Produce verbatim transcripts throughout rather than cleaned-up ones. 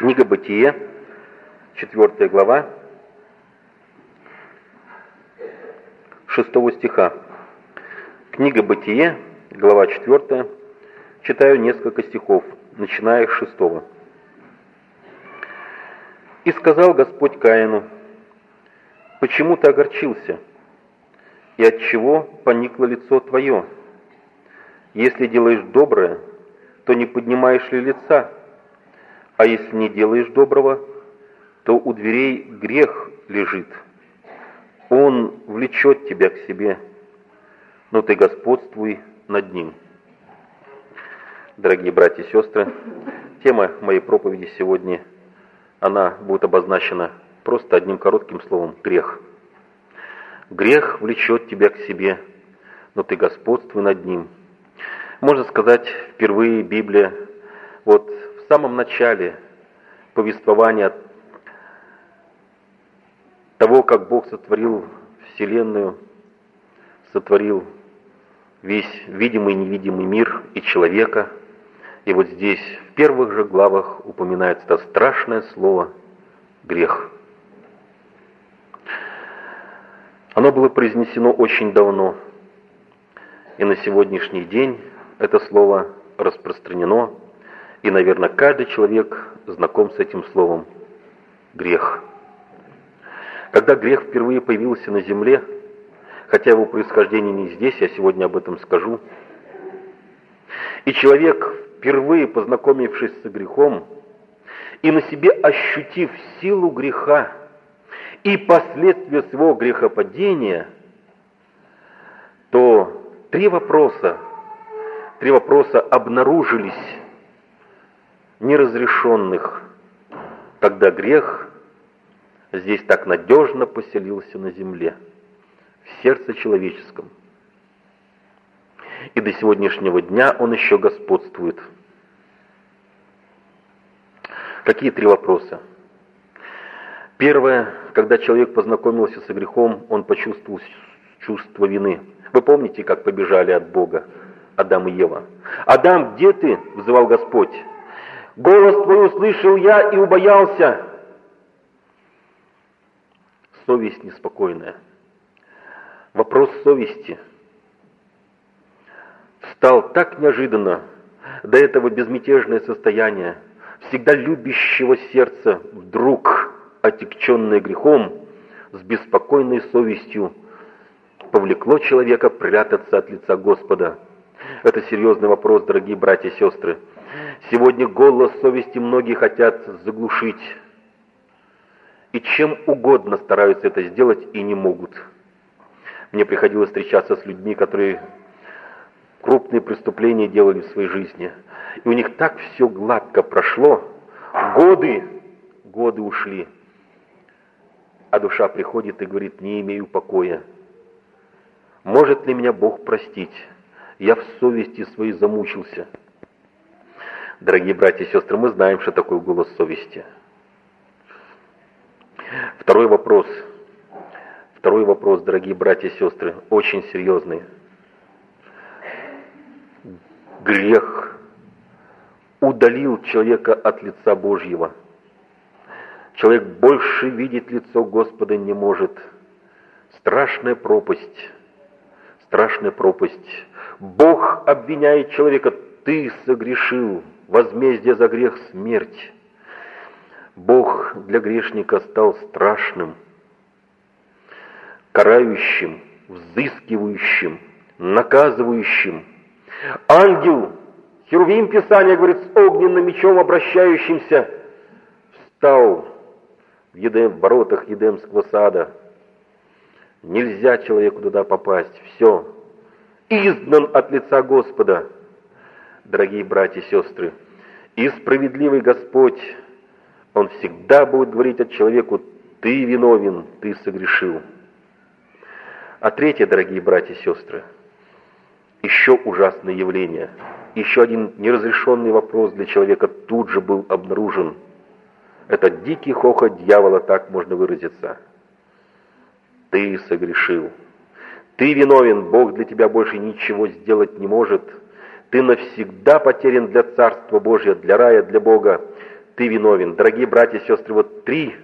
Книга Бытие, четвёртая глава, шестого стиха. Книга Бытие, глава четвёртая, читаю несколько стихов, начиная с шестого. «И сказал Господь Каину: почему ты огорчился, и отчего поникло лицо твое? Если делаешь доброе, то не поднимаешь ли лица? А если не делаешь доброго, то у дверей грех лежит. Он влечет тебя к себе, но ты господствуй над ним». Дорогие братья и сестры, тема моей проповеди сегодня, она будет обозначена просто одним коротким словом – грех. Грех влечет тебя к себе, но ты господствуй над ним. Можно сказать, впервые Библия, вот в самом начале повествования того, как Бог сотворил Вселенную, сотворил весь видимый и невидимый мир и человека. И вот здесь, в первых же главах, упоминается это страшное слово «грех». Оно было произнесено очень давно, и на сегодняшний день это слово распространено, и, наверное, каждый человек знаком с этим словом «грех». Когда грех впервые появился на земле, хотя его происхождение не здесь, я сегодня об этом скажу, и человек, впервые познакомившись с грехом, и на себе ощутив силу греха и последствия своего грехопадения, то три вопроса, три вопроса обнаружились неразрешенных, когда грех здесь так надежно поселился на земле, в сердце человеческом. И до сегодняшнего дня он еще господствует. Какие три вопроса? Первое, когда человек познакомился с грехом, он почувствовал чувство вины. Вы помните, как побежали от Бога Адам и Ева? «Адам, где ты?» — взывал Господь. «Голос твой услышал я и убоялся». Совесть неспокойная. Вопрос совести встал так неожиданно, до этого безмятежное состояние, всегда любящего сердца, вдруг отягченное грехом, с беспокойной совестью, повлекло человека прятаться от лица Господа. Это серьезный вопрос, дорогие братья и сестры. Сегодня голос совести многие хотят заглушить, и чем угодно стараются это сделать и не могут. Мне приходилось встречаться с людьми, которые крупные преступления делали в своей жизни. И у них так все гладко прошло. Годы, годы ушли. А душа приходит и говорит: не имею покоя. Может ли меня Бог простить? Я в совести своей замучился. Дорогие братья и сестры, мы знаем, что такое голос совести. Второй вопрос. Второй вопрос, дорогие братья и сестры, очень серьезный. Грех удалил человека от лица Божьего. Человек больше видеть лицо Господа не может. Страшная пропасть. Страшная пропасть. Бог обвиняет человека: ты согрешил, возмездие за грех — смерть. Бог для грешника стал страшным, карающим, взыскивающим, наказывающим. Ангел, Херувим, Писание говорит, с огненным мечом обращающимся, встал в, Едем, в воротах Едемского сада. Нельзя человеку туда попасть. Все. Изгнан от лица Господа. Дорогие братья и сестры, и справедливый Господь, Он всегда будет говорить от человеку: ты виновен, ты согрешил. А третье, дорогие братья и сестры, еще ужасное явление, еще один неразрешенный вопрос для человека тут же был обнаружен. Это дикий хохот дьявола, так можно выразиться. Ты согрешил. Ты виновен, Бог для тебя больше ничего сделать не может. Ты навсегда потерян для Царства Божия, для рая, для Бога. ты виновен. Дорогие братья и сестры, вот три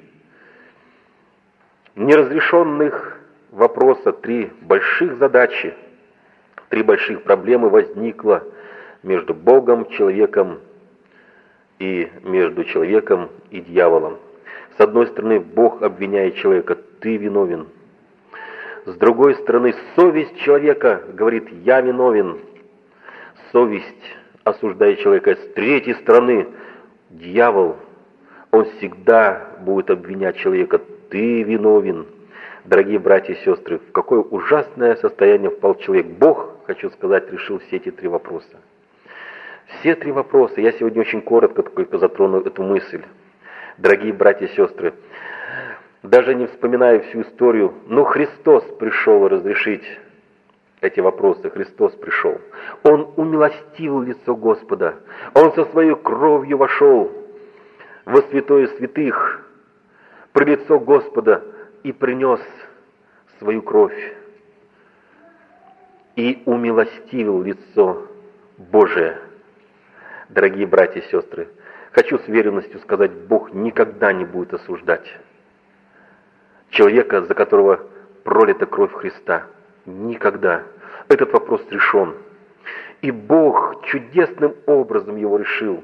неразрешенных вопроса, три больших задачи, три больших проблемы возникло между Богом, человеком и между человеком и дьяволом. С одной стороны, Бог обвиняет человека: ты виновен. С другой стороны, совесть человека говорит: я виновен. Совесть осуждает человека. С третьей стороны, дьявол, он всегда будет обвинять человека: ты виновен. Дорогие братья и сестры, в какое ужасное состояние впал человек. Бог, хочу сказать, решил все эти три вопроса. Все три вопроса. Я сегодня очень коротко только затрону эту мысль. Дорогие братья и сестры, даже не вспоминая всю историю, но Христос пришел разрешить эти вопросы. Христос пришел. Он умилостивил лицо Господа. Он со своей кровью вошел во святое святых, при лицо Господа, и принес свою кровь. И умилостивил лицо Божие. Дорогие братья и сестры, хочу с уверенностью сказать, Бог никогда не будет осуждать человека, за которого пролита кровь Христа. Никогда. Этот вопрос решен. И Бог чудесным образом его решил.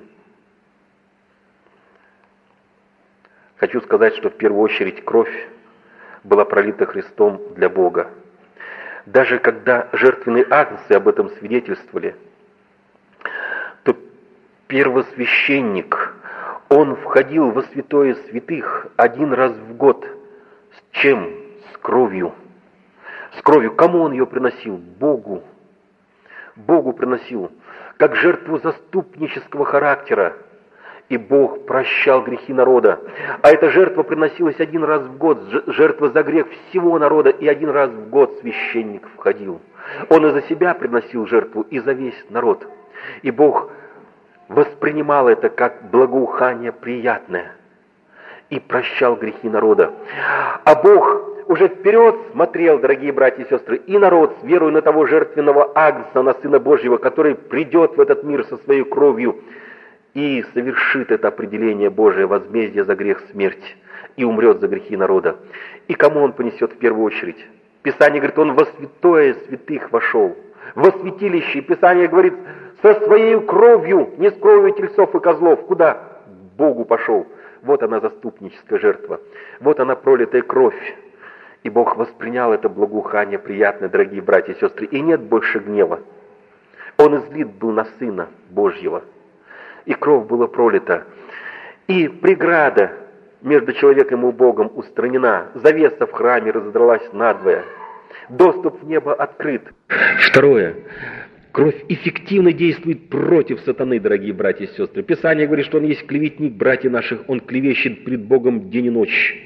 Хочу сказать, что в первую очередь кровь была пролита Христом для Бога. Даже когда жертвенные агнцы об этом свидетельствовали, то первосвященник, он входил во святое святых один раз в год. С чем? С кровью. С кровью. Кому он ее приносил? Богу. Богу приносил. Как жертву заступнического характера. И Бог прощал грехи народа. А эта жертва приносилась один раз в год, жертва за грех всего народа, и один раз в год священник входил. Он и за себя приносил жертву, и за весь народ. И Бог воспринимал это как благоухание приятное и прощал грехи народа. А Бог уже вперед смотрел, дорогие братья и сестры, и народ, с верой на того жертвенного агнца, на Сына Божьего, который придет в этот мир со своей кровью, и совершит это определение Божие, возмездие за грех, смерть, и умрет за грехи народа. И кому он понесет в первую очередь? Писание говорит, он во святое святых вошел, во святилище. Писание говорит, со своей кровью, не с кровью тельцов и козлов. Куда? К Богу пошел. Вот она, заступническая жертва. Вот она, пролитая кровь. И Бог воспринял это благоухание приятное, дорогие братья и сестры. И нет больше гнева. Он излит был на Сына Божьего. И кровь была пролита. И преграда между человеком и Богом устранена. Завеса в храме разодралась надвое. Доступ в небо открыт. Второе. Кровь эффективно действует против сатаны, дорогие братья и сестры. Писание говорит, что он есть клеветник братьев наших, он клевещет пред Богом день и ночь.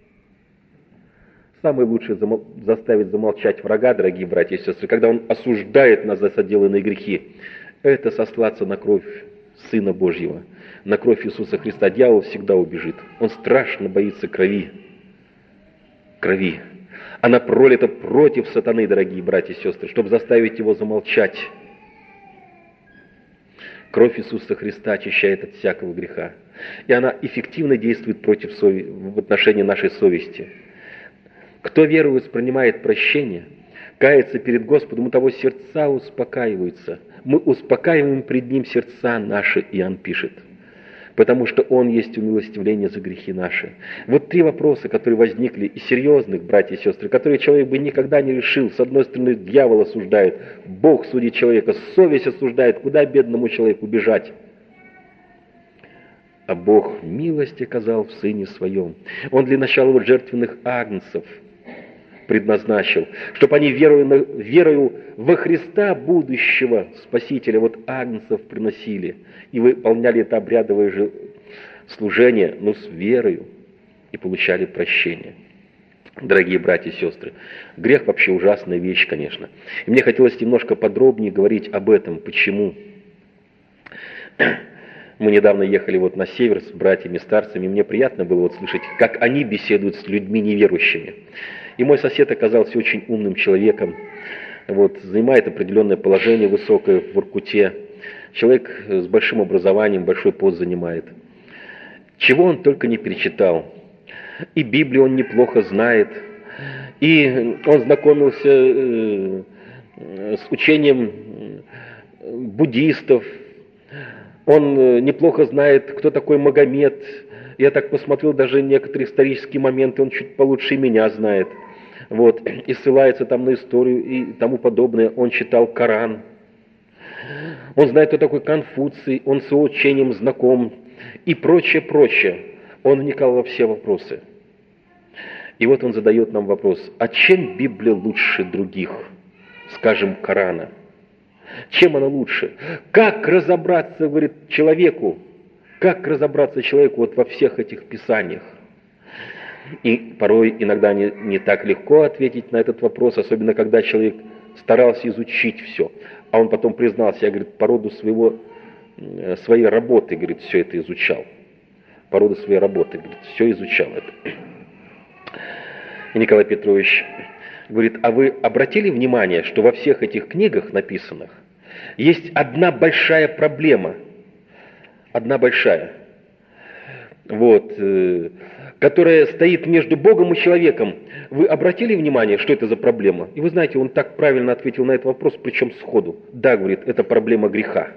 Самое лучшее замол... заставить замолчать врага, дорогие братья и сестры, когда он осуждает нас за соделанные грехи, это сослаться на кровь Сына Божьего, на кровь Иисуса Христа. Дьявол всегда убежит. Он страшно боится крови. Крови. Она пролита против сатаны, дорогие братья и сестры, чтобы заставить его замолчать. Кровь Иисуса Христа очищает от всякого греха. И она эффективно действует против сови... в отношении нашей совести. Кто верует, принимает прощение, кается перед Господом, у того сердца успокаиваются. Мы успокаиваем пред Ним сердца наши, Иоанн пишет, потому что Он есть умилостивление за грехи наши. Вот три вопроса, которые возникли, и серьезных, братья и сестры, которые человек бы никогда не решил. С одной стороны, дьявол осуждает, Бог судит человека, совесть осуждает, куда бедному человеку бежать. А Бог милость оказал в Сыне Своем. Он для начала вот жертвенных агнцев предназначил, чтобы они верою, верою во Христа будущего Спасителя, вот агнцев приносили и выполняли это обрядовое же служение, но с верою, и получали прощение. Дорогие братья и сестры, грех вообще ужасная вещь, конечно. И мне хотелось немножко подробнее говорить об этом, почему. Мы недавно ехали вот на север с братьями, старцами, и мне приятно было вот слышать, как они беседуют с людьми неверующими. И мой сосед оказался очень умным человеком, вот, занимает определенное положение высокое в Воркуте. Человек с большим образованием, большой пост занимает. чего он только не перечитал. И Библию он неплохо знает, и он знакомился э, с учением буддистов, он э, неплохо знает, кто такой Магомед. Я так посмотрел, даже некоторые исторические моменты он чуть получше меня знает. Вот, и ссылается там на историю и тому подобное. Он читал Коран. Он знает, кто такой Конфуций, он с его учением знаком и прочее, прочее. Он вникал во все вопросы. И вот он задает нам вопрос, а чем Библия лучше других, скажем, Корана? Чем она лучше? Как разобраться, говорит, человеку, как разобраться человеку вот во всех этих писаниях? И порой иногда не, не так легко ответить на этот вопрос, особенно когда человек старался изучить все. А он потом признался, я, говорит, по роду своего, своей работы, говорит, все это изучал. По роду своей работы, говорит, все изучал это. И Николай Петрович говорит, а вы обратили внимание, что во всех этих книгах написанных есть одна большая проблема, одна большая, вот, э, которая стоит между Богом и человеком. Вы обратили внимание, что это за проблема? И вы знаете, он так правильно ответил на этот вопрос, причем сходу. Да, говорит, это проблема греха.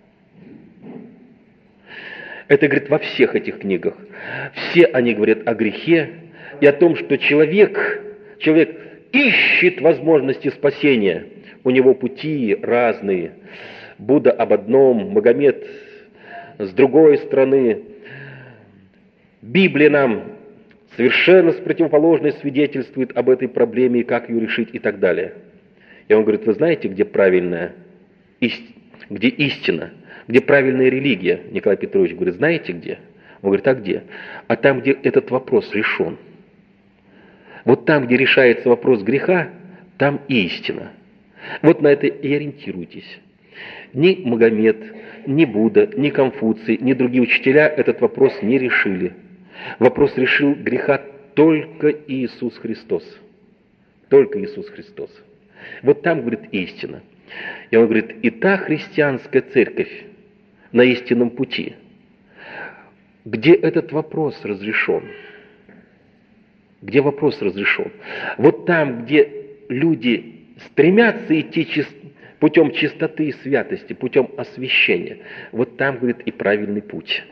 Это, говорит, во всех этих книгах. Все они говорят о грехе и о том, что человек, человек ищет возможности спасения. У него пути разные. Будда об одном, Магомед с другой стороны. Библия нам совершенно с противоположной свидетельствует об этой проблеме и как ее решить и так далее. И он говорит, вы знаете, где правильная, где истина, где правильная религия? Николай Петрович говорит, знаете где? Он говорит, а где? А там, где этот вопрос решен. Вот там, где решается вопрос греха, там и истина. Вот на это и ориентируйтесь. Ни Магомед, ни Будда, ни Конфуций, ни другие учителя этот вопрос не решили. Вопрос решил греха только Иисус Христос. Только Иисус Христос. Вот там, говорит, истина. И он говорит, и та христианская церковь на истинном пути, где этот вопрос разрешен. Где вопрос разрешен. Вот там, где люди стремятся идти чист, путем чистоты и святости, путем освящения, вот там, говорит, и правильный путь.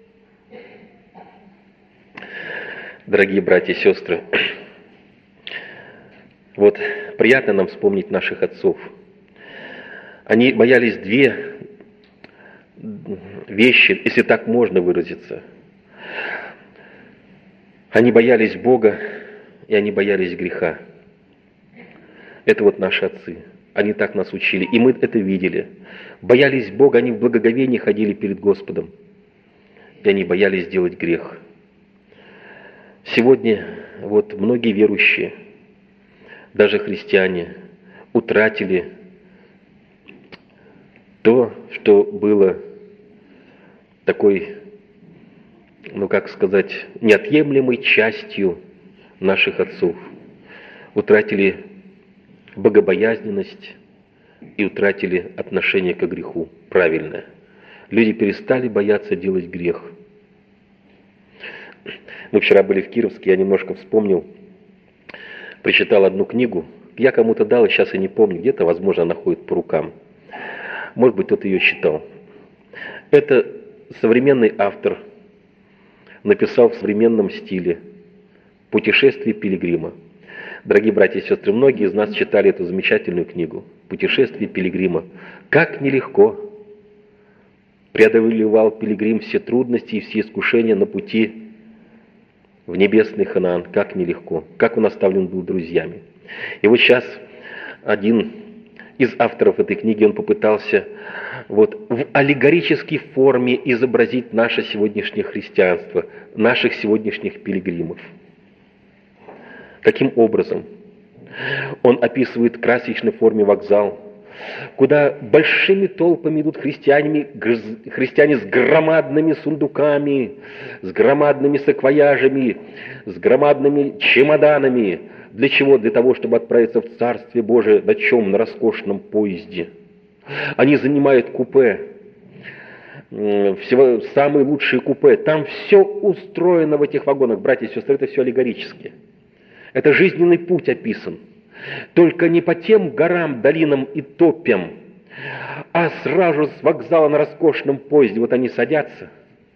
Дорогие братья и сестры, вот приятно нам вспомнить наших отцов. Они боялись две вещи, если так можно выразиться. Они боялись Бога, и они боялись греха. Это вот наши отцы. Они так нас учили, и мы это видели. Боялись Бога, они в благоговении ходили перед Господом. И они боялись делать грех. Сегодня вот многие верующие, даже христиане, утратили то, что было такой, ну как сказать, неотъемлемой частью наших отцов. Утратили богобоязненность и утратили отношение к греху правильное. Люди перестали бояться делать грех. Мы вчера были в Кировске, я немножко вспомнил, прочитал одну книгу. Я кому-то дал, сейчас я не помню, где-то, возможно, она ходит по рукам. Может быть, кто-то ее читал. Это современный автор написал в современном стиле «Путешествие пилигрима». Дорогие братья и сестры, многие из нас читали эту замечательную книгу «Путешествие пилигрима». Как нелегко преодолевал пилигрим все трудности и все искушения на пути в небесный Ханаан. Как нелегко, как он оставлен был друзьями. И вот сейчас один из авторов этой книги, он попытался вот в аллегорической форме изобразить наше сегодняшнее христианство, наших сегодняшних пилигримов. Каким образом? Он описывает в красочной форме вокзал, куда большими толпами идут христиане, христиане с громадными сундуками, с громадными саквояжами, с громадными чемоданами. Для чего? Для того, чтобы отправиться в Царствие Божие на чем? На роскошном поезде. Они занимают купе. всего, самые лучшие купе. Там все устроено в этих вагонах, братья и сестры, это все аллегорически. Это жизненный путь описан. Только не по тем горам, долинам и топям, а сразу с вокзала на роскошном поезде. Вот они садятся,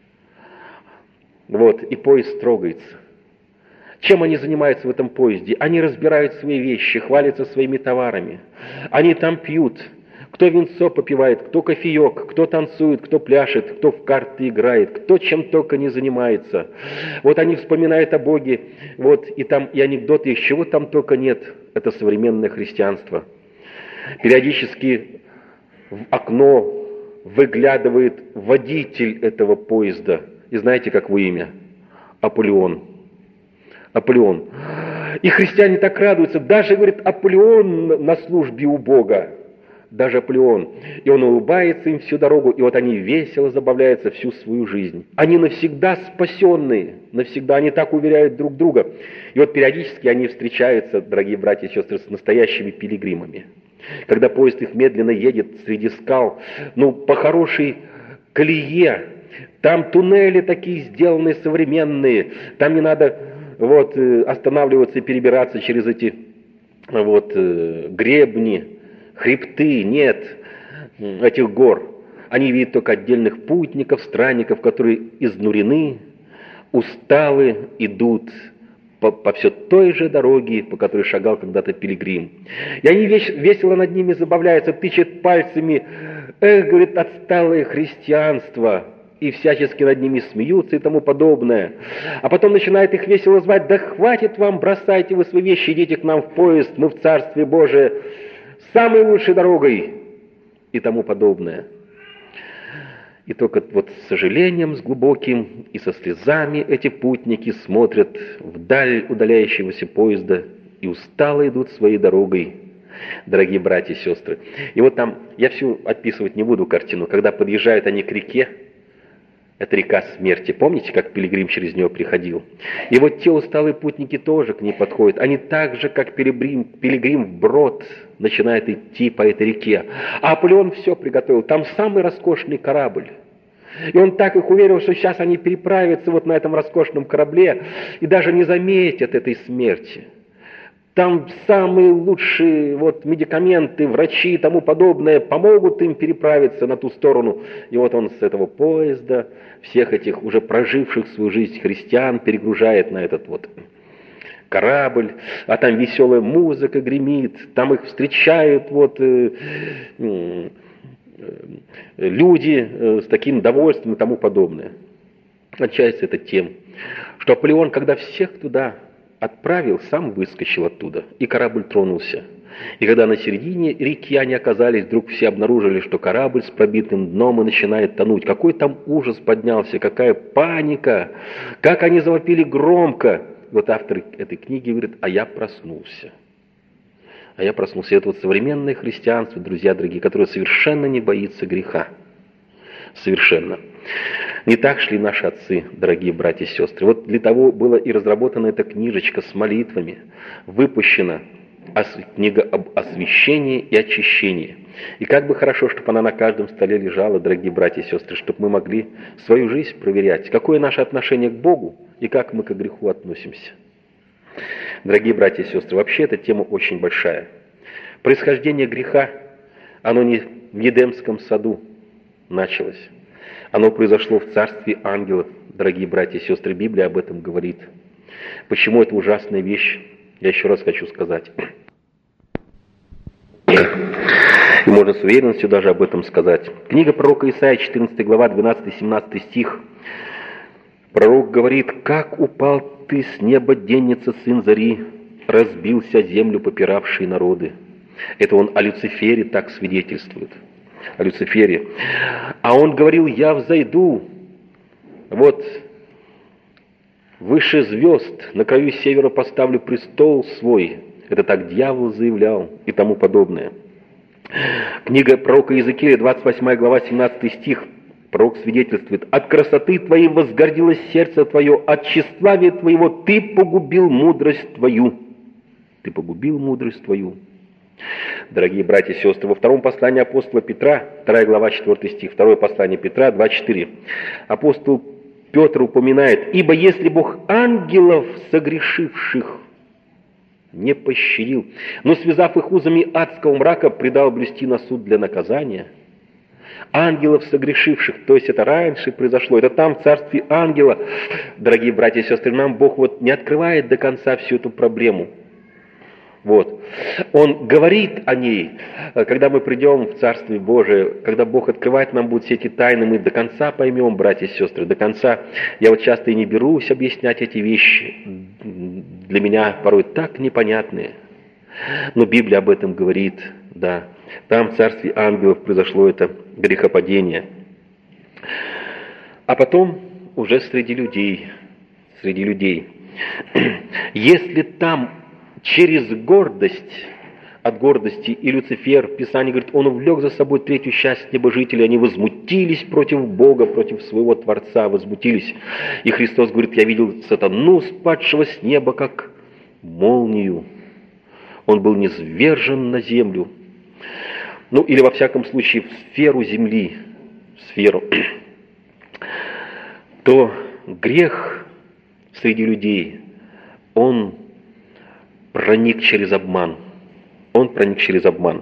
вот, и поезд трогается. Чем они занимаются в этом поезде? Они разбирают свои вещи, хвалятся своими товарами. Они там пьют. Кто винцо попивает, кто кофеек, кто танцует, кто пляшет, кто в карты играет, кто чем только не занимается. Вот они вспоминают о Боге, вот, и там и анекдоты, и чего там только нет. Это современное христианство. Периодически в окно выглядывает водитель этого поезда. И знаете, как его имя? Аполеон. Аполеон. И христиане так радуются. Даже, говорит, Аполеон на службе у Бога. Даже Аполеон. И он улыбается им всю дорогу, и вот они весело забавляются всю свою жизнь. Они навсегда спасенные, навсегда, они так уверяют друг друга. И вот периодически они встречаются, дорогие братья и сестры, с настоящими пилигримами. Когда поезд их медленно едет среди скал, ну, по хорошей колее, там туннели такие сделанные, современные, там не надо вот, останавливаться и перебираться через эти вот, гребни, хребты, нет этих гор. Они видят только отдельных путников, странников, которые изнурены, усталы, идут по, по все той же дороге, по которой шагал когда-то пилигрим. И они весело над ними забавляются, тычат пальцами. Эх, говорит, отсталое христианство. И всячески над ними смеются и тому подобное. А потом начинает их весело звать: да хватит вам, бросайте вы свои вещи, идите к нам в поезд, мы в Царстве Божие, самой лучшей дорогой и тому подобное. И только вот с сожалением, с глубоким и со слезами эти путники смотрят вдаль удаляющегося поезда и устало идут своей дорогой, дорогие братья и сестры. И вот там, я всю описывать не буду картину, когда подъезжают они к реке, это река смерти. Помните, как пилигрим через нее приходил? И вот те усталые путники тоже к ней подходят. Они так же, как пилигрим, пилигрим вброд, начинают идти по этой реке. А Аполеон все приготовил. Там самый роскошный корабль. И он так их уверил, что сейчас они переправятся вот на этом роскошном корабле и даже не заметят этой смерти. Там самые лучшие вот, медикаменты, врачи и тому подобное помогут им переправиться на ту сторону. И вот он с этого поезда всех этих уже проживших свою жизнь христиан перегружает на этот вот корабль, а там веселая музыка гремит, там их встречают вот, э, э, люди э, с таким довольством и тому подобное. Отчасти это тем, что Аполеон, когда всех туда отправил, сам выскочил оттуда, и корабль тронулся. И когда на середине реки они оказались, вдруг все обнаружили, что корабль с пробитым дном и начинает тонуть. Какой там ужас поднялся, какая паника, как они завопили громко. Вот автор этой книги говорит: а я проснулся. А я проснулся. Это вот современное христианство, друзья дорогие, которое совершенно не боится греха. Совершенно. Не так шли наши отцы, дорогие братья и сестры. Вот для того была и разработана эта книжечка с молитвами, выпущена книга об освящении и очищении. И как бы хорошо, чтобы она на каждом столе лежала, дорогие братья и сестры, чтобы мы могли свою жизнь проверять, какое наше отношение к Богу и как мы к греху относимся. Дорогие братья и сестры, вообще эта тема очень большая. Происхождение греха, оно не в Едемском саду началось. Оно произошло в царстве ангелов, дорогие братья и сестры. Библия об этом говорит. Почему это ужасная вещь, я еще раз хочу сказать. И можно с уверенностью даже об этом сказать. Книга пророка Исаии, четырнадцатая глава, двенадцатый-семнадцатый стих. Пророк говорит: «Как упал ты с неба, денница, сын зари, разбился землю попиравшие народы». Это он о Люцифере так свидетельствует. О Люцифере. А он говорил: «Я взойду вот выше звезд, на краю севера поставлю престол свой». Это так дьявол заявлял и тому подобное. Книга пророка Иезекииля, двадцать восьмая глава, семнадцатый стих. Пророк свидетельствует: «От красоты твоей возгордилось сердце твое, от тщеславия твоего ты погубил мудрость твою». Ты погубил мудрость твою. Дорогие братья и сестры, во втором послании апостола Петра, вторая глава, четвёртый стих, второе послание Петра, два четыре, апостол Петр упоминает: «Ибо если Бог ангелов согрешивших не пощадил, но, связав их узами адского мрака, предал блюсти на суд для наказания». Ангелов согрешивших, то есть это раньше произошло, это там в царстве ангела. Дорогие братья и сестры, нам Бог вот не открывает до конца всю эту проблему. Вот. Он говорит о ней, когда мы придем в Царствие Божие, когда Бог открывает нам будут все эти тайны, мы до конца поймем, братья и сестры, до конца. Я вот часто и не берусь объяснять эти вещи, для меня порой так непонятные. Но Библия об этом говорит, да. Там в Царстве ангелов произошло это грехопадение. А потом уже среди людей, среди людей. Если там через гордость, от гордости и Люцифер, Писание говорит, он увлек за собой третью часть небожителей, они возмутились против Бога, против своего Творца, возмутились. И Христос говорит, я видел сатану, спадшего с неба, как молнию. Он был низвержен на землю. Ну, или во всяком случае в сферу земли, в сферу. То грех среди людей, он проник через обман. Он проник через обман.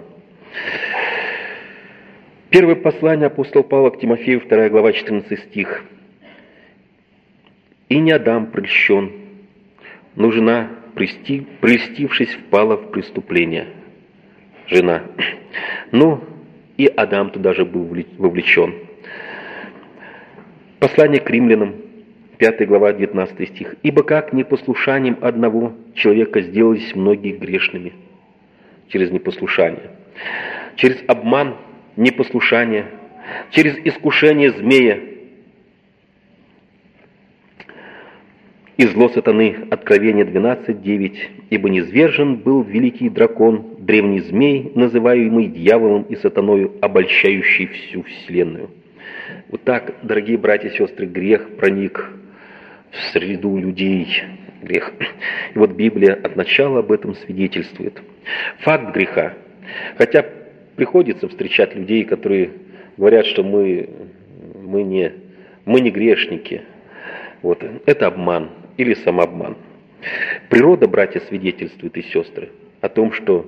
Первое послание апостола Павла к Тимофею, вторая глава, четырнадцатый стих. «И не Адам прельщен, но жена, прельстившись, впала в преступление». Жена. Ну, и Адам туда же был вовлечен. Послание к римлянам, пятая глава, девятнадцатый стих. «Ибо как непослушанием одного человека сделались многие грешными». Через непослушание. Через обман, непослушание. Через искушение змея. И зло сатаны, Откровение двенадцать девять. «Ибо низвержен был великий дракон, древний змей, называемый дьяволом и сатаною, обольщающий всю вселенную». Вот так, дорогие братья и сестры, грех проник в среду людей. Грех. И вот Библия от начала об этом свидетельствует. Факт греха. Хотя приходится встречать людей, которые говорят, что мы, мы, не, мы не грешники. Вот. Это обман или самообман. Природа, братья, свидетельствует и сестры о том, что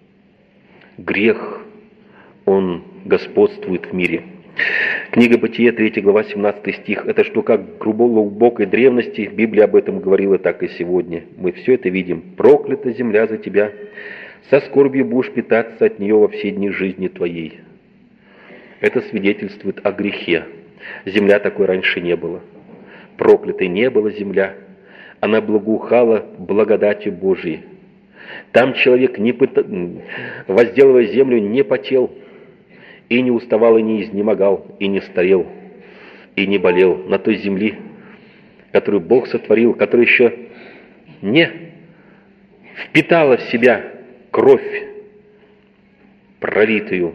грех, он господствует в мире. Книга Бытия, третья глава, семнадцатый стих. Это что, как в глубокой древности, Библия об этом говорила, так и сегодня. Мы все это видим. «Проклята земля за тебя, со скорбью будешь питаться от нее во все дни жизни твоей». Это свидетельствует о грехе. Земля такой раньше не было. Проклятой не была земля. Она благоухала благодатью Божией. Там человек, не пыта... возделывая землю, не потел, и не уставал, и не изнемогал, и не старел, и не болел на той земле, которую Бог сотворил, которая еще не впитала в себя кровь, пролитую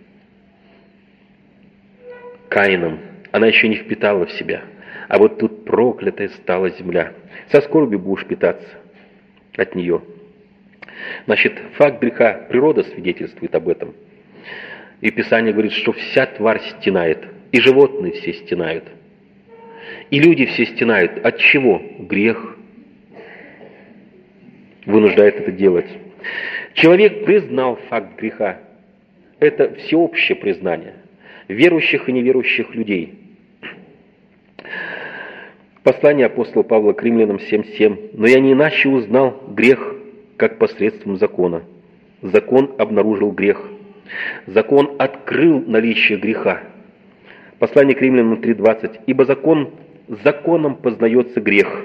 Каином. Она еще не впитала в себя. А вот тут проклятая стала земля. Со скорбью будешь питаться от нее. Значит, факт греха, природа свидетельствует об этом. И Писание говорит, что вся тварь стенает, и животные все стенают, и люди все стенают. От чего? Грех вынуждает это делать. Человек признал факт греха. Это всеобщее признание верующих и неверующих людей. Послание апостола Павла к римлянам семь семь. «Но я не иначе узнал грех, как посредством закона. Закон обнаружил грех. Закон открыл наличие греха». Послание к римлянам три двадцать. «Ибо закон, законом познается грех.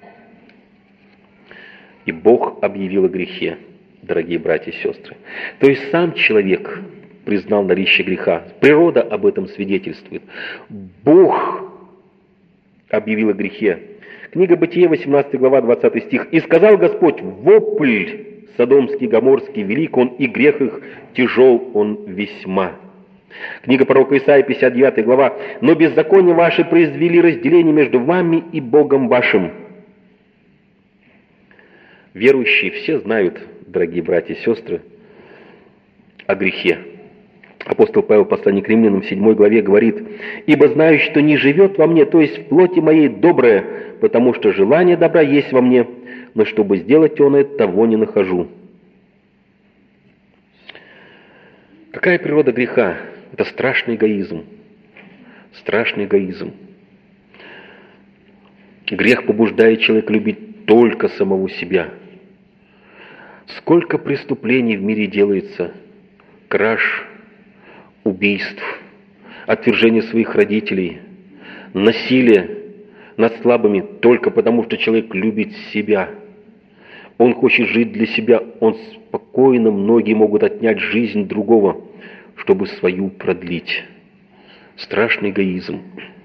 И Бог объявил о грехе». Дорогие братья и сестры. То есть сам человек признал наличие греха. Природа об этом свидетельствует. Бог объявил о грехе. Книга Бытия, восемнадцатая глава, двадцатый стих. «И сказал Господь, вопль содомский, гоморский, велик он, и грех их тяжел он весьма». Книга пророка Исаии, пятьдесят девятая глава. «Но беззаконие ваши произвели разделение между вами и Богом вашим». Верующие все знают, дорогие братья и сестры, о грехе. Апостол Павел в послании к Римлянам в седьмой главе говорит: «Ибо знаю, что не живет во мне, то есть в плоти моей, доброе, потому что желание добра есть во мне, но чтобы сделать он это, того не нахожу». Какая природа греха? Это страшный эгоизм. Страшный эгоизм. Грех побуждает человека любить только самого себя. Сколько преступлений в мире делается, краж, убийств, отвержение своих родителей, насилие над слабыми только потому, что человек любит себя. Он хочет жить для себя, он спокойно, многие могут отнять жизнь другого, чтобы свою продлить. Страшный эгоизм.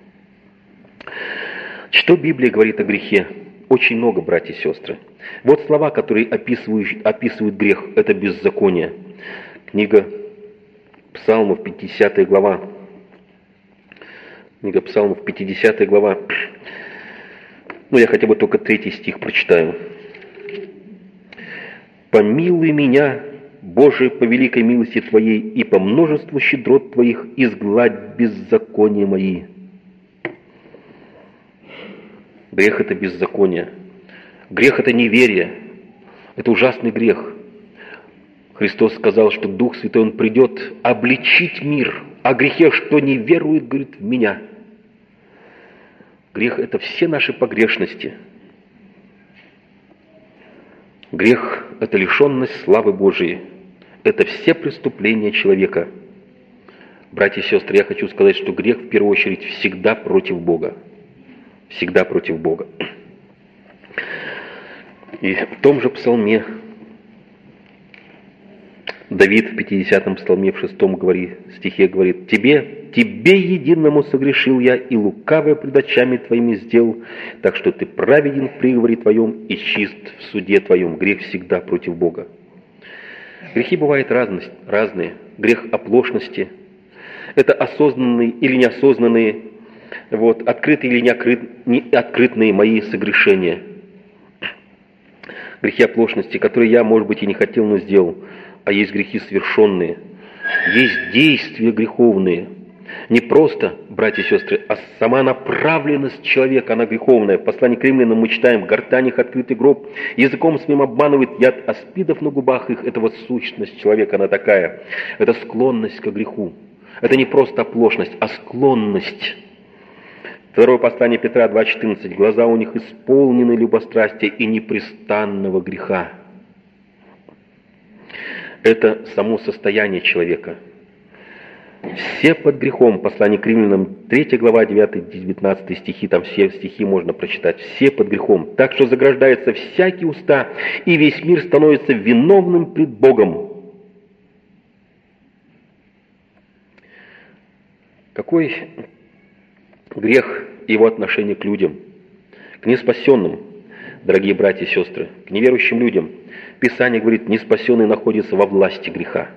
Что Библия говорит о грехе? Очень много, братья и сестры. Вот слова, которые описывают, описывают грех. Это беззаконие. Книга Псалмов, пятидесятая глава. Книга Псалмов, пятидесятая глава. Ну, я хотя бы только третий стих прочитаю. «Помилуй меня, Боже, по великой милости Твоей, и по множеству щедрот Твоих изгладь беззакония мои». Грех – это беззаконие. Грех – это неверие. Это ужасный грех. Христос сказал, что Дух Святой, Он придет обличить мир о грехе, что не верует, говорит, в Меня. Грех – это все наши погрешности. Грех – это лишенность славы Божией. Это все преступления человека. Братья и сестры, я хочу сказать, что грех в первую очередь всегда против Бога. Всегда против Бога. И в том же псалме Давид в пятидесятом псалме в шестом говорит, стихе говорит: «Тебе, тебе единому согрешил я, и лукавое пред очами твоими сделал, так что ты праведен в приговоре твоем и чист в суде твоем». Грех всегда против Бога. Грехи бывают разность, разные. Грех оплошности – это осознанные или неосознанные, вот, открытые или неоткрытые мои согрешения. Грехи оплошности, которые я, может быть, и не хотел, но сделал. А есть грехи совершенные. Есть действия греховные. Не просто, братья и сестры, а сама направленность человека, она греховная. В послании к Римлянам мы читаем: «Гортань их открытый гроб, языком своим обманывает, яд аспидов на губах их». Это вот сущность человека, она такая. Это склонность к греху. Это не просто оплошность, а склонность. Второе послание Петра два четырнадцать. «Глаза у них исполнены любострастия и непрестанного греха». Это само состояние человека. Все под грехом. Послание к Римлянам, третья глава, девятый-девятнадцатый стихи, там все стихи можно прочитать. Все под грехом. Так что заграждаются всякие уста, и весь мир становится виновным пред Богом. Какой грех его отношение к людям, к неспасенным, дорогие братья и сестры, к неверующим людям? Писание говорит: неспасенный находится во власти греха.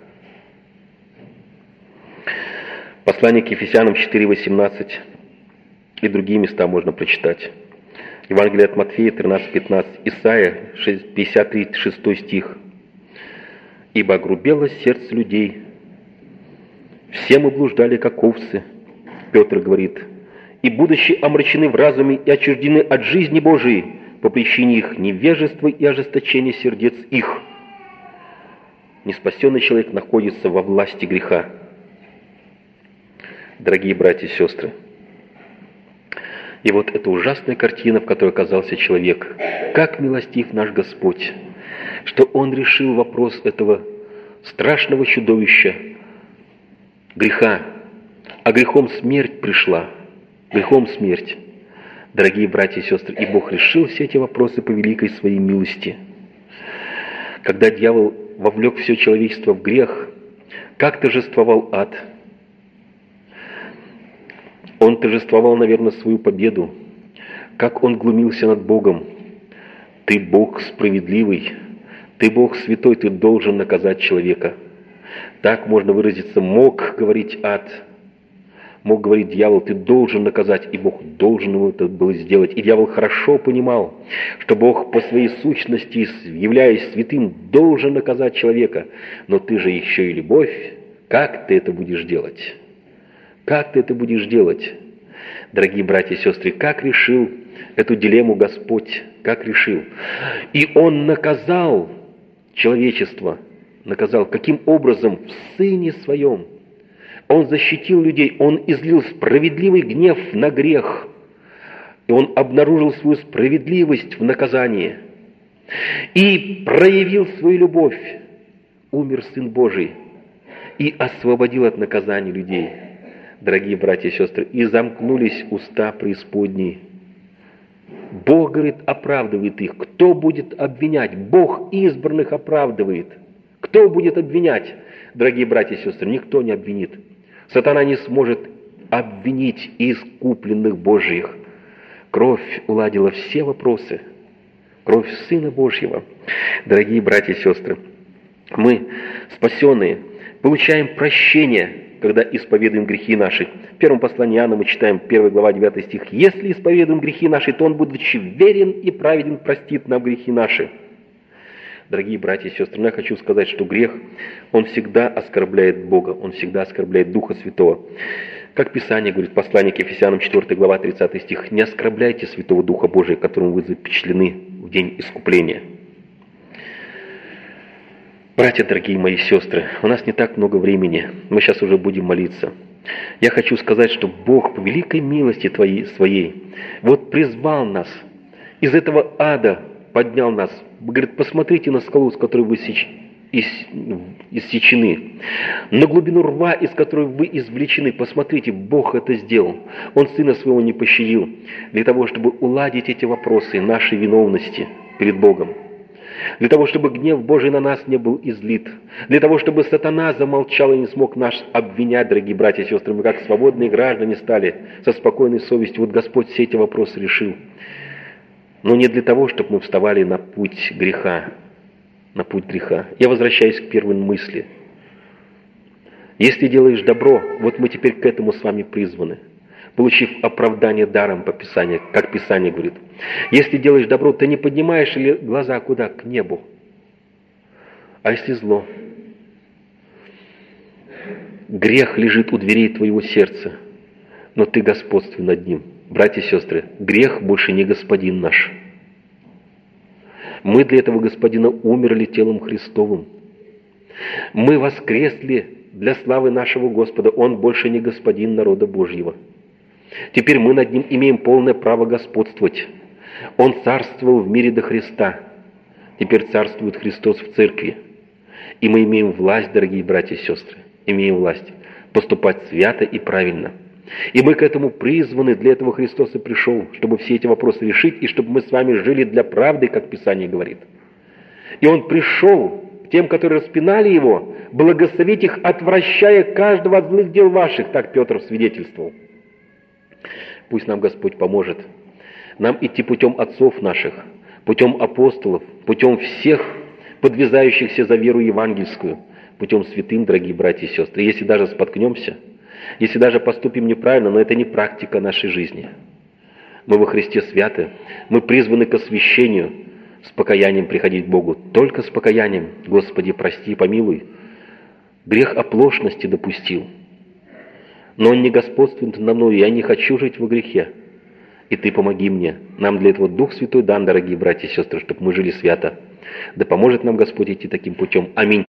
Послание к Ефесянам четыре восемнадцать и другие места можно прочитать. Евангелие от Матфея тринадцать пятнадцать, Исайя пятьдесят три шестой стих. «Ибо огрубело сердце людей, все мы блуждали, как овцы», Петр говорит, «и будучи омрачены в разуме и отчуждены от жизни Божией по причине их невежества и ожесточения сердец их». Неспасенный человек находится во власти греха. Дорогие братья и сестры, и вот эта ужасная картина, в которой оказался человек. Как милостив наш Господь, что Он решил вопрос этого страшного чудовища, греха. А грехом смерть пришла. Грехом смерть. Дорогие братья и сестры, и Бог решил все эти вопросы по великой своей милости. Когда дьявол вовлек все человечество в грех, как торжествовал ад? Он торжествовал, наверное, свою победу. Как он глумился над Богом. «Ты Бог справедливый, ты Бог святой, ты должен наказать человека». Так, можно выразиться, мог говорить ад. Мог говорить дьявол: ты должен наказать, и Бог должен ему это было сделать. И дьявол хорошо понимал, что Бог по своей сущности, являясь святым, должен наказать человека. Но ты же еще и любовь. Как ты это будешь делать? Как ты это будешь делать? Дорогие братья и сестры, как решил эту дилемму Господь? Как решил? И Он наказал человечество. Наказал. Каким образом? В Сыне Своем. Он защитил людей, Он излил справедливый гнев на грех, и Он обнаружил свою справедливость в наказании, и проявил свою любовь. Умер Сын Божий, и освободил от наказания людей. Дорогие братья и сестры, и замкнулись уста преисподней. Бог, говорит, оправдывает их. Кто будет обвинять? Бог избранных оправдывает. Кто будет обвинять? Дорогие братья и сестры, никто не обвинит. Сатана не сможет обвинить искупленных Божьих. Кровь уладила все вопросы. Кровь Сына Божьего. Дорогие братья и сестры, мы, спасенные, получаем прощение, когда исповедуем грехи наши. В первом послании Иоанна мы читаем, первая глава, девятый стих. «Если исповедуем грехи наши, то Он, будучи верен и праведен, простит нам грехи наши». Дорогие братья и сестры, я хочу сказать, что грех, он всегда оскорбляет Бога, он всегда оскорбляет Духа Святого. Как Писание говорит, послание к Ефесянам, четвёртая глава, тридцатый стих, «Не оскорбляйте Святого Духа Божия, которым вы запечатлены в день искупления». Братья, дорогие мои сестры, у нас не так много времени, мы сейчас уже будем молиться. Я хочу сказать, что Бог по великой милости твоей, своей вот призвал нас из этого ада, поднял нас. Говорит, посмотрите на скалу, с которой вы сеч... ис... иссечены, на глубину рва, из которой вы извлечены. Посмотрите, Бог это сделал. Он Сына Своего не пощадил для того, чтобы уладить эти вопросы нашей виновности перед Богом. Для того, чтобы гнев Божий на нас не был излит. Для того, чтобы сатана замолчал и не смог нас обвинять, дорогие братья и сестры. Мы как свободные граждане стали со спокойной совестью. Вот Господь все эти вопросы решил. Но не для того, чтобы мы вставали на путь греха. На путь греха. Я возвращаюсь к первой мысли. Если делаешь добро, вот мы теперь к этому с вами призваны, получив оправдание даром по Писанию, как Писание говорит. Если делаешь добро, ты не поднимаешь ли глаза куда? К небу. А если зло? Грех лежит у дверей твоего сердца, но ты господствуй над ним. Братья и сестры, грех больше не господин наш. Мы для этого господина умерли телом Христовым. Мы воскресли для славы нашего Господа. Он больше не господин народа Божьего. Теперь мы над ним имеем полное право господствовать. Он царствовал в мире до Христа. Теперь царствует Христос в церкви. И мы имеем власть, дорогие братья и сестры, имеем власть поступать свято и правильно. И мы к этому призваны, для этого Христос и пришел, чтобы все эти вопросы решить, и чтобы мы с вами жили для правды, как Писание говорит. И Он пришел к тем, которые распинали Его, благословить их, отвращая каждого от злых дел ваших, так Петр свидетельствовал. Пусть нам Господь поможет. Нам идти путем отцов наших, путем апостолов, путем всех подвязающихся за веру евангельскую, путем святым, дорогие братья и сестры. Если даже споткнемся, если даже поступим неправильно, но это не практика нашей жизни. Мы во Христе святы, мы призваны к освящению, с покаянием приходить к Богу. Только с покаянием. Господи, прости, помилуй. Грех оплошности допустил. Но он не господствует надо мною, я не хочу жить во грехе. И Ты помоги мне. Нам для этого Дух Святой дан, дорогие братья и сестры, чтобы мы жили свято. Да поможет нам Господь идти таким путем. Аминь.